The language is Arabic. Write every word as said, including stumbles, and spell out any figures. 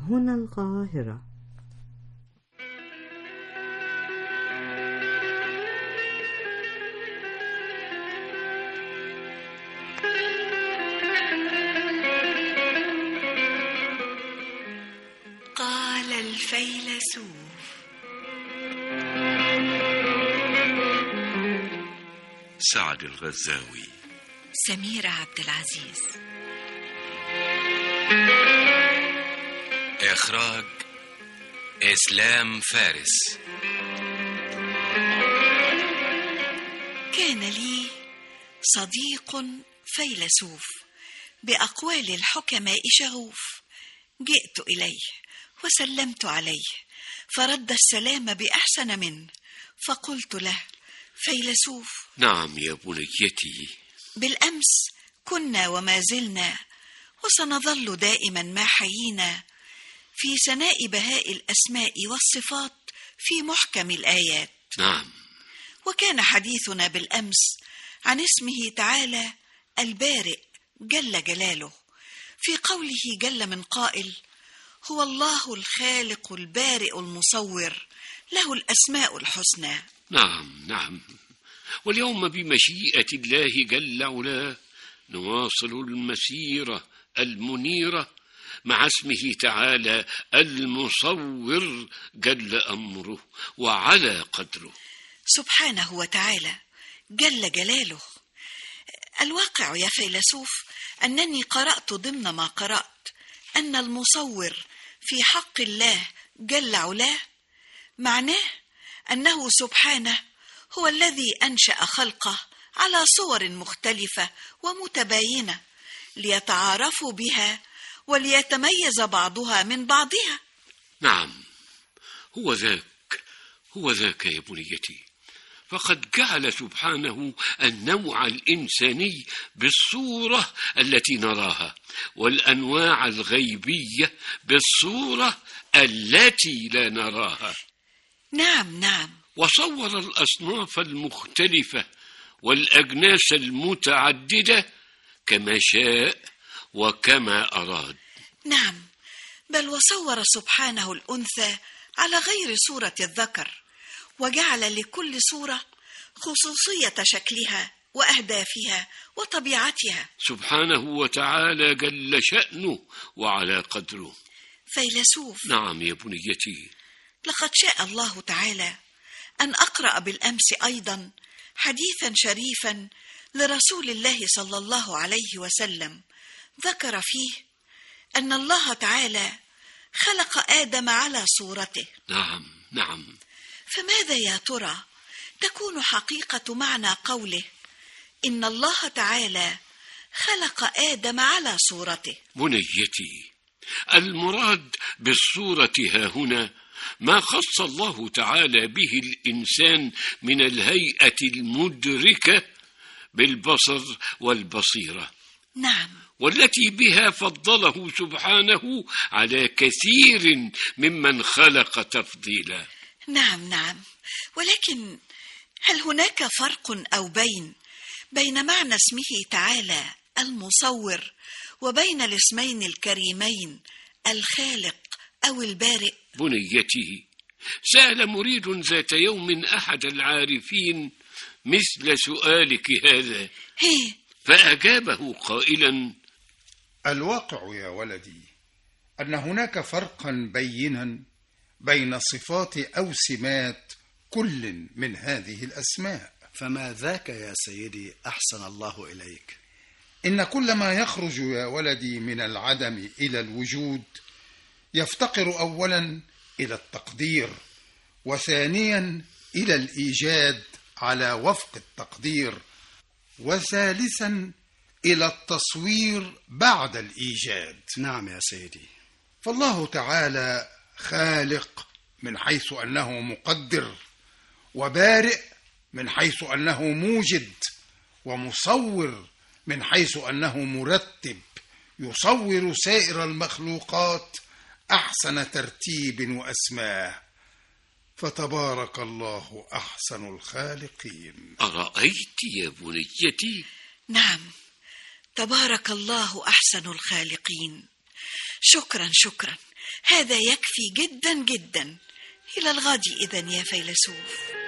هنا القاهرة. قال الفيلسوف: سعد الغزاوي. سميرة عبد العزيز. إخراج إسلام فارس. كان لي صديق فيلسوف بأقوال الحكماء شغوف، جئت إليه وسلمت عليه فرد السلام بأحسن منه، فقلت له: فيلسوف. نعم يا بنيتي. بالأمس كنا وما زلنا وسنظل دائما ما حيينا في ثناء بهاء الأسماء والصفات في محكم الآيات. نعم. وكان حديثنا بالأمس عن اسمه تعالى البارئ جل جلاله، في قوله جل من قائل: هو الله الخالق البارئ المصور، له الأسماء الحسنى. نعم نعم. واليوم بمشيئة الله جل علاه نواصل المسيرة المنيرة مع اسمه تعالى المصور جل أمره وعلى قدره سبحانه وتعالى جل جلاله. الواقع يا فيلسوف أنني قرأت ضمن ما قرأت أن المصور في حق الله جل علاه معناه أنه سبحانه هو الذي أنشأ خلقه على صور مختلفة ومتباينة ليتعارفوا بها وليتميز بعضها من بعضها. نعم، هو ذاك هو ذاك يا بنيتي. فقد جعل سبحانه النوع الإنساني بالصورة التي نراها، والأنواع الغيبية بالصورة التي لا نراها. نعم نعم. وصور الأصناف المختلفة والأجناس المتعددة كما شاء وكما أراد. نعم، بل وصور سبحانه الأنثى على غير صورة الذكر، وجعل لكل صورة خصوصية شكلها وأهدافها وطبيعتها سبحانه وتعالى جل شأنه وعلى قدره. فيلسوف. نعم يا بنيتي. لقد شاء الله تعالى أن أقرأ بالأمس أيضا حديثا شريفا لرسول الله صلى الله عليه وسلم، ذكر فيه أن الله تعالى خلق آدم على صورته. نعم نعم. فماذا يا ترى تكون حقيقة معنى قوله إن الله تعالى خلق آدم على صورته؟ بنيتي، المراد بالصورة ها هنا ما خص الله تعالى به الإنسان من الهيئة المدركة بالبصر والبصيرة. نعم. والتي بها فضله سبحانه على كثير ممن خلق تفضيلا. نعم نعم. ولكن هل هناك فرق أو بين بين معنى اسمه تعالى المصور وبين الاسمين الكريمين الخالق أو البارئ؟ بنيتي، سأل مريد ذات يوم أحد العارفين مثل سؤالك هذا، هي فأجابه قائلا: الواقع يا ولدي أن هناك فرقا بينا بين صفات أو سمات كل من هذه الأسماء. فما ذاك يا سيدي أحسن الله إليك؟ إن كل ما يخرج يا ولدي من العدم إلى الوجود يفتقر أولا إلى التقدير، وثانيا إلى الإيجاد على وفق التقدير، وثالثا إلى التصوير بعد الإيجاد. نعم يا سيدي. فالله تعالى خالق من حيث أنه مقدر، وبارئ من حيث أنه موجد، ومصور من حيث أنه مرتب يصور سائر المخلوقات أحسن ترتيب وأسماء. فتبارك الله أحسن الخالقين. أرأيت يا بنيتي؟ نعم، تبارك الله أحسن الخالقين. شكرا شكرا، هذا يكفي جدا جدا. إلى الغد إذن يا فيلسوف.